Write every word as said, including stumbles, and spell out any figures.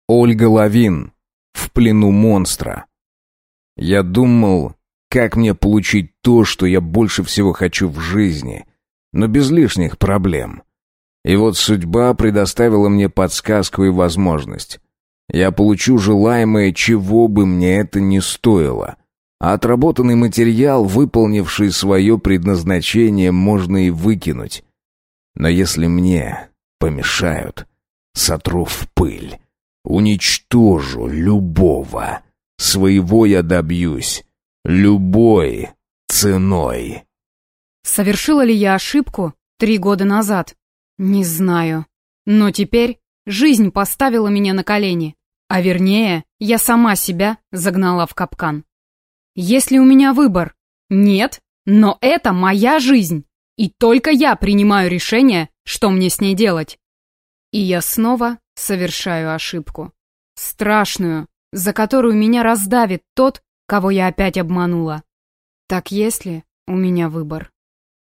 Ольга Лавин. В плену монстра. Я думал, как мне получить то, что я больше всего хочу в жизни, но без лишних проблем. И вот судьба предоставила мне подсказку и возможность. Я получу желаемое, чего бы мне это ни стоило. А отработанный материал, выполнивший свое предназначение, можно и выкинуть. Но если мне помешают, сотру в пыль, уничтожу любого. Своего я добьюсь любой ценой. Совершила ли я ошибку три года назад? Не знаю. Но теперь жизнь поставила меня на колени. А вернее, я сама себя загнала в капкан. Есть ли у меня выбор? Нет, но это моя жизнь. И только я принимаю решение, что мне с ней делать. И я снова совершаю ошибку. Страшную, за которую меня раздавит тот, кого я опять обманула. Так есть ли у меня выбор?